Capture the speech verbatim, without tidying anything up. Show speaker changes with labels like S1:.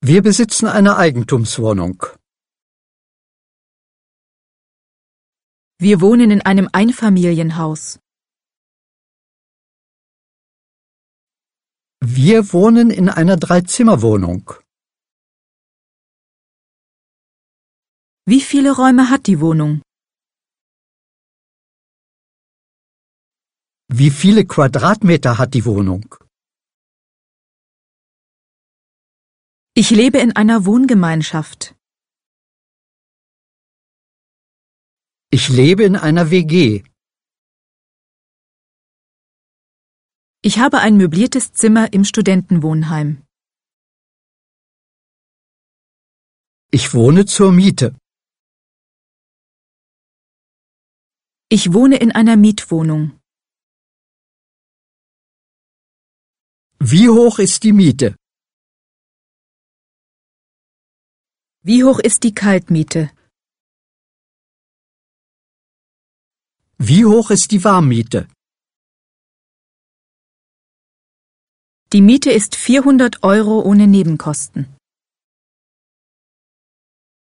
S1: Wir besitzen eine Eigentumswohnung.
S2: Wir wohnen in einem Einfamilienhaus.
S1: Wir wohnen in einer Dreizimmerwohnung.
S2: Wie viele Räume hat die Wohnung?
S1: Wie viele Quadratmeter hat die Wohnung?
S2: Ich lebe in einer Wohngemeinschaft.
S1: Ich lebe in einer W G.
S2: Ich habe ein möbliertes Zimmer im Studentenwohnheim.
S1: Ich wohne zur Miete.
S2: Ich wohne in einer Mietwohnung.
S1: Wie hoch ist die Miete?
S2: Wie hoch ist die Kaltmiete?
S1: Wie hoch ist die Warmmiete?
S2: Die Miete ist vierhundert Euro ohne Nebenkosten.